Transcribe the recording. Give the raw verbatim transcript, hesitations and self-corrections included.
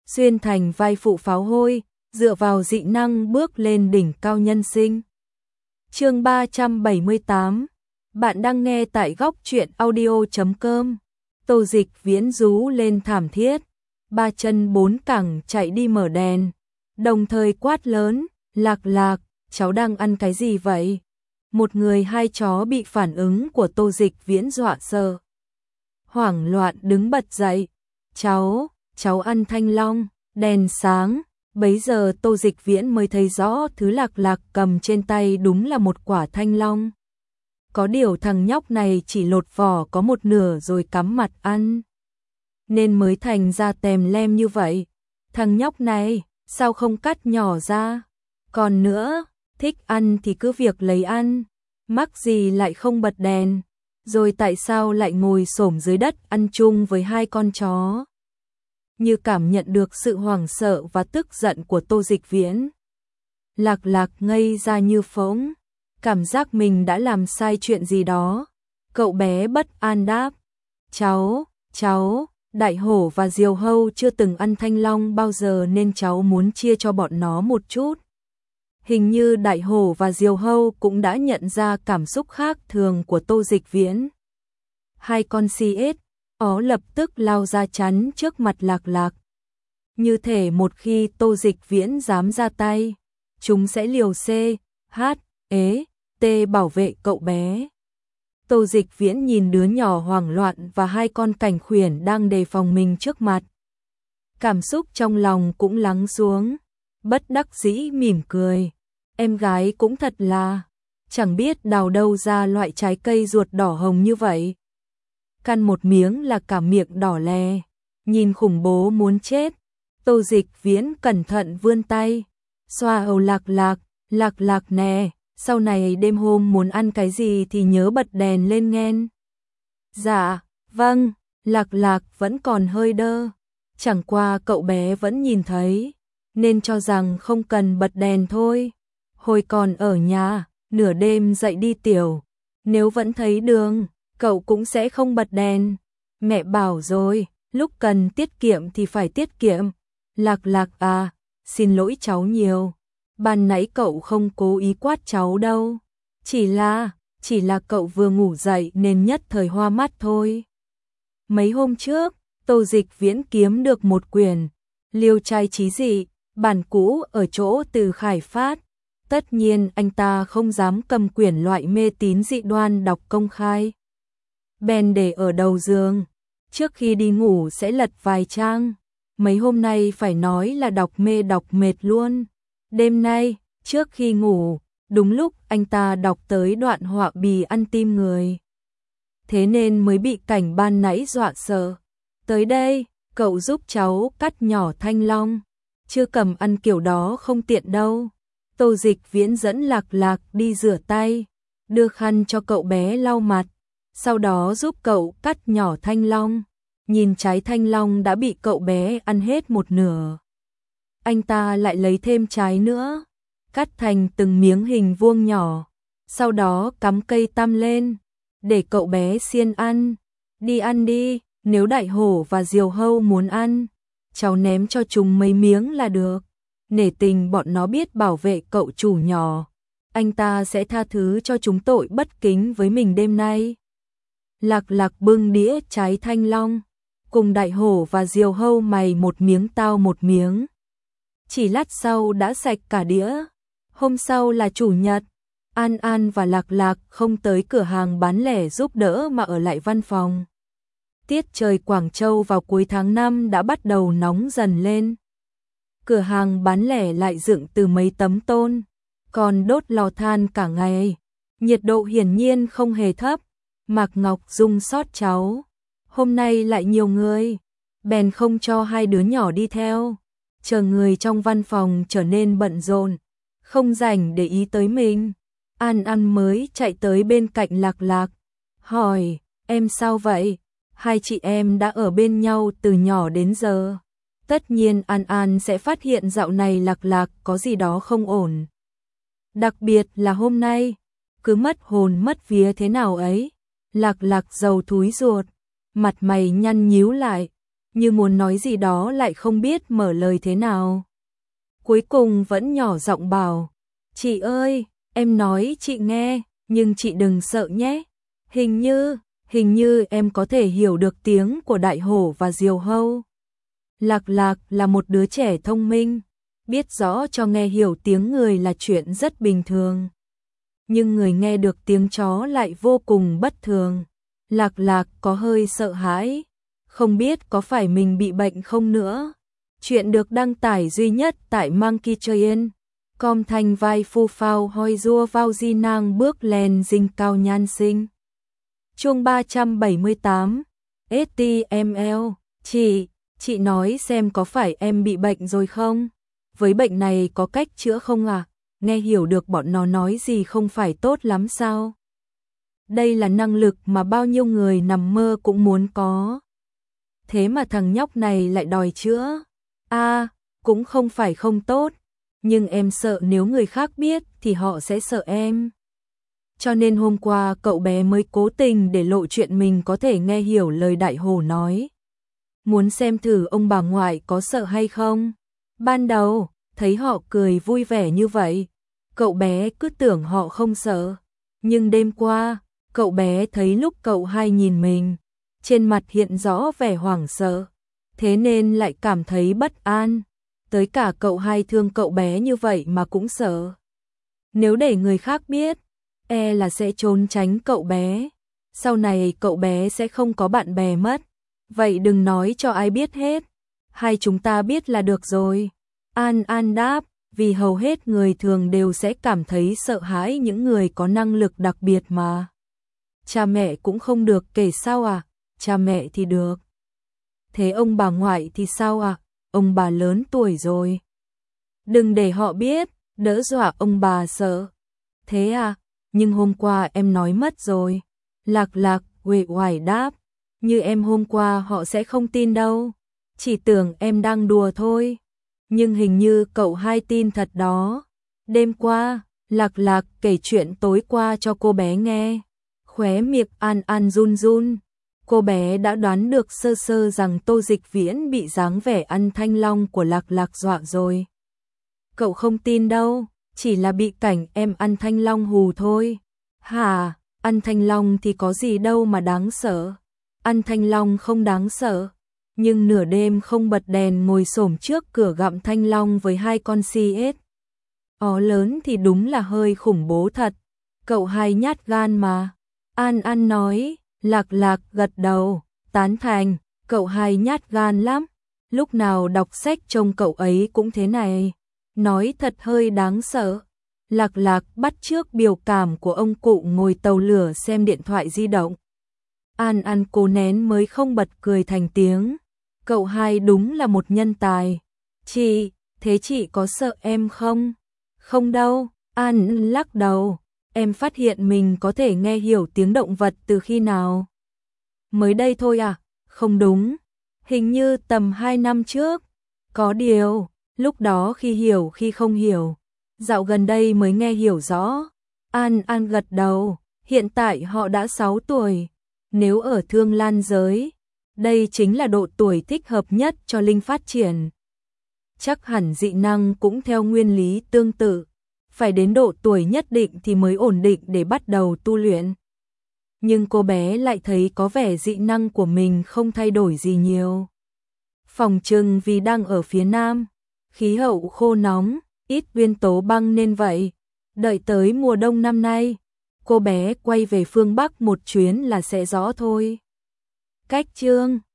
xuyên thành vai phụ pháo hôi, dựa vào dị năng bước lên đỉnh cao nhân sinh. Chương ba trăm bảy mươi tám. Bạn đang nghe tại góc truyện audio chấm com. Tô Dịch Viễn rú lên thảm thiết, ba chân bốn cẳng chạy đi mở đèn, đồng thời quát lớn, "Lạc Lạc, cháu đang ăn cái gì vậy?" Một người hai chó bị phản ứng của Tô Dịch Viễn dọa sợ. Hoảng loạn đứng bật dậy, "Cháu, cháu ăn thanh long." Đèn sáng, bấy giờ Tô Dịch Viễn mới thấy rõ thứ Lạc Lạc cầm trên tay đúng là một quả thanh long. Có điều thằng nhóc này chỉ lột vỏ có một nửa rồi cắm mặt ăn, nên mới thành ra tèm lem như vậy. Thằng nhóc này, sao không cắt nhỏ ra? Còn nữa, thích ăn thì cứ việc lấy ăn, mắc gì lại không bật đèn, rồi tại sao lại ngồi xổm dưới đất ăn chung với hai con chó? Như cảm nhận được sự hoảng sợ và tức giận của Tô Dịch Viễn, Lạc Lạc ngây ra như phỗng, cảm giác mình đã làm sai chuyện gì đó. Cậu bé bất an đáp, "Cháu, cháu, Đại Hổ và Diều Hâu chưa từng ăn thanh long bao giờ nên cháu muốn chia cho bọn nó một chút." Hình như Đại Hổ và Diều Hâu cũng đã nhận ra cảm xúc khác thường của Tô Dịch Viễn. Hai con si ếch ó lập tức lao ra chắn trước mặt Lạc Lạc. Như thể một khi Tô Dịch Viễn dám ra tay, chúng sẽ liều C, H, ế, T bảo vệ cậu bé. Tô Dịch Viễn nhìn đứa nhỏ hoảng loạn và hai con cảnh khuyển đang đề phòng mình trước mặt. Cảm xúc trong lòng cũng lắng xuống, bất đắc dĩ mỉm cười. Em gái cũng thật là, chẳng biết đào đâu ra loại trái cây ruột đỏ hồng như vậy. Căn một miếng là cả miệng đỏ lè, nhìn khủng bố muốn chết. Tô Dịch Viễn cẩn thận vươn tay, xoa đầu Lạc Lạc, "Lạc Lạc nè, sau này đêm hôm muốn ăn cái gì thì nhớ bật đèn lên nghen." "Dạ, vâng." Lạc Lạc vẫn còn hơi đơ, chẳng qua cậu bé vẫn nhìn thấy, nên cho rằng không cần bật đèn thôi. Hồi còn ở nhà, nửa đêm dậy đi tiểu, nếu vẫn thấy đường, cậu cũng sẽ không bật đèn. Mẹ bảo rồi, lúc cần tiết kiệm thì phải tiết kiệm. Lạc Lạc à, xin lỗi cháu nhiều. Ban nãy cậu không cố ý quát cháu đâu. Chỉ là, chỉ là cậu vừa ngủ dậy nên nhất thời hoa mắt thôi. Mấy hôm trước, Tô Dịch Viễn kiếm được một quyển Liêu trai chí dị, bản cũ ở chỗ Từ Khải phát. Tất nhiên anh ta không dám cầm quyển loại mê tín dị đoan đọc công khai, bèn để ở đầu giường, trước khi đi ngủ sẽ lật vài trang. Mấy hôm nay phải nói là đọc mê đọc mệt luôn. Đêm nay, trước khi ngủ, đúng lúc anh ta đọc tới đoạn họa bì ăn tim người, thế nên mới bị cảnh ban nãy dọa sợ. "Tới đây, cậu giúp cháu cắt nhỏ thanh long, chưa cầm ăn kiểu đó không tiện đâu." Tô Dịch Viễn dẫn Lạc Lạc đi rửa tay, đưa khăn cho cậu bé lau mặt, sau đó giúp cậu cắt nhỏ thanh long. Nhìn trái thanh long đã bị cậu bé ăn hết một nửa, anh ta lại lấy thêm trái nữa, cắt thành từng miếng hình vuông nhỏ, sau đó cắm cây tăm lên, để cậu bé xiên ăn. "Đi ăn đi, nếu Đại Hổ và Diều Hâu muốn ăn, cháu ném cho chúng mấy miếng là được. Nể tình bọn nó biết bảo vệ cậu chủ nhỏ, anh ta sẽ tha thứ cho chúng tội bất kính với mình đêm nay." Lạc Lạc bưng đĩa trái thanh long, cùng Đại Hổ và Diều Hâu mày một miếng tao một miếng. Chỉ lát sau đã sạch cả đĩa. Hôm sau là chủ nhật, An An và Lạc Lạc không tới cửa hàng bán lẻ giúp đỡ mà ở lại văn phòng. Tiết trời Quảng Châu vào cuối tháng năm đã bắt đầu nóng dần lên. Cửa hàng bán lẻ lại dựng từ mấy tấm tôn, còn đốt lò than cả ngày. Nhiệt độ hiển nhiên không hề thấp. Mạc Ngọc Dung xót cháu, hôm nay lại nhiều người, bèn không cho hai đứa nhỏ đi theo. Chờ người trong văn phòng trở nên bận rộn, không rảnh để ý tới mình. An An mới chạy tới bên cạnh Lạc Lạc, hỏi, "Em sao vậy?" Hai chị em đã ở bên nhau từ nhỏ đến giờ. Tất nhiên An An sẽ phát hiện dạo này Lạc Lạc có gì đó không ổn. Đặc biệt là hôm nay, cứ mất hồn mất vía thế nào ấy. Lạc Lạc rầu thúi ruột, mặt mày nhăn nhíu lại, như muốn nói gì đó lại không biết mở lời thế nào. Cuối cùng vẫn nhỏ giọng bảo, chị ơi, em nói chị nghe, nhưng chị đừng sợ nhé. Hình như, hình như em có thể hiểu được tiếng của đại hổ và diều hâu. Lạc Lạc là một đứa trẻ thông minh, biết rõ cho nghe hiểu tiếng người là chuyện rất bình thường. Nhưng người nghe được tiếng chó lại vô cùng bất thường. Lạc Lạc có hơi sợ hãi, không biết có phải mình bị bệnh không nữa. Chuyện được đăng tải duy nhất tại Monkey Train. Com thành vai phu phao hoi rua vào di nang bước lên dinh cao nhan sinh. Chương ba trăm bảy mươi tám ét tê em lờ. Chị, chị nói xem có phải em bị bệnh rồi không? Với bệnh này có cách chữa không à? Nghe hiểu được bọn nó nói gì không phải tốt lắm sao? Đây là năng lực mà bao nhiêu người nằm mơ cũng muốn có. Thế mà thằng nhóc này lại đòi chữa. À, cũng không phải không tốt, nhưng em sợ nếu người khác biết thì họ sẽ sợ em. Cho nên hôm qua cậu bé mới cố tình để lộ chuyện mình có thể nghe hiểu lời đại hổ nói. Muốn xem thử ông bà ngoại có sợ hay không. Ban đầu, thấy họ cười vui vẻ như vậy, cậu bé cứ tưởng họ không sợ. Nhưng đêm qua, cậu bé thấy lúc cậu hai nhìn mình, trên mặt hiện rõ vẻ hoảng sợ, thế nên lại cảm thấy bất an. Tới cả cậu hai thương cậu bé như vậy mà cũng sợ. Nếu để người khác biết, e là sẽ trốn tránh cậu bé. Sau này cậu bé sẽ không có bạn bè mất. Vậy đừng nói cho ai biết hết. Hai chúng ta biết là được rồi. An An đáp, vì hầu hết người thường đều sẽ cảm thấy sợ hãi những người có năng lực đặc biệt mà. Cha mẹ cũng không được kể sao à? Cha mẹ thì được. Thế ông bà ngoại thì sao à? Ông bà lớn tuổi rồi. Đừng để họ biết, đỡ dọa ông bà sợ. Thế à? Nhưng hôm qua em nói mất rồi. Lạc Lạc uể oải đáp, như em hôm qua họ sẽ không tin đâu. Chỉ tưởng em đang đùa thôi. Nhưng hình như cậu hai tin thật đó. Đêm qua, Lạc Lạc kể chuyện tối qua cho cô bé nghe. Khóe miệng An An run run. Cô bé đã đoán được sơ sơ rằng Tô Dịch Viễn bị dáng vẻ ăn thanh long của Lạc Lạc dọa rồi. Cậu không tin đâu, chỉ là bị cảnh em ăn thanh long hù thôi. Hả, ăn thanh long thì có gì đâu mà đáng sợ. Ăn thanh long không đáng sợ, nhưng nửa đêm không bật đèn ngồi xổm trước cửa gặm thanh long với hai con si ếch ó lớn thì đúng là hơi khủng bố thật. Cậu hai nhát gan mà. An An nói. Lạc Lạc gật đầu, tán thành, cậu hai nhát gan lắm. Lúc nào đọc sách trông cậu ấy cũng thế này. Nói thật hơi đáng sợ. Lạc Lạc bắt chước biểu cảm của ông cụ ngồi tàu lửa xem điện thoại di động. An An cố nén mới không bật cười thành tiếng. Cậu hai đúng là một nhân tài. Chị, thế chị có sợ em không? Không đâu, An lắc đầu. Em phát hiện mình có thể nghe hiểu tiếng động vật từ khi nào? Mới đây thôi à? Không đúng. Hình như tầm hai năm trước. Có điều, lúc đó khi hiểu khi không hiểu. Dạo gần đây mới nghe hiểu rõ. An An gật đầu. Hiện tại họ đã sáu tuổi. Nếu ở Thương Lan giới, đây chính là độ tuổi thích hợp nhất cho Linh phát triển. Chắc hẳn dị năng cũng theo nguyên lý tương tự. Phải đến độ tuổi nhất định thì mới ổn định để bắt đầu tu luyện. Nhưng cô bé lại thấy có vẻ dị năng của mình không thay đổi gì nhiều. Phòng trừng vì đang ở phía Nam, khí hậu khô nóng, ít nguyên tố băng nên vậy. Đợi tới mùa đông năm nay, cô bé quay về phương Bắc một chuyến là sẽ rõ thôi. Cách chương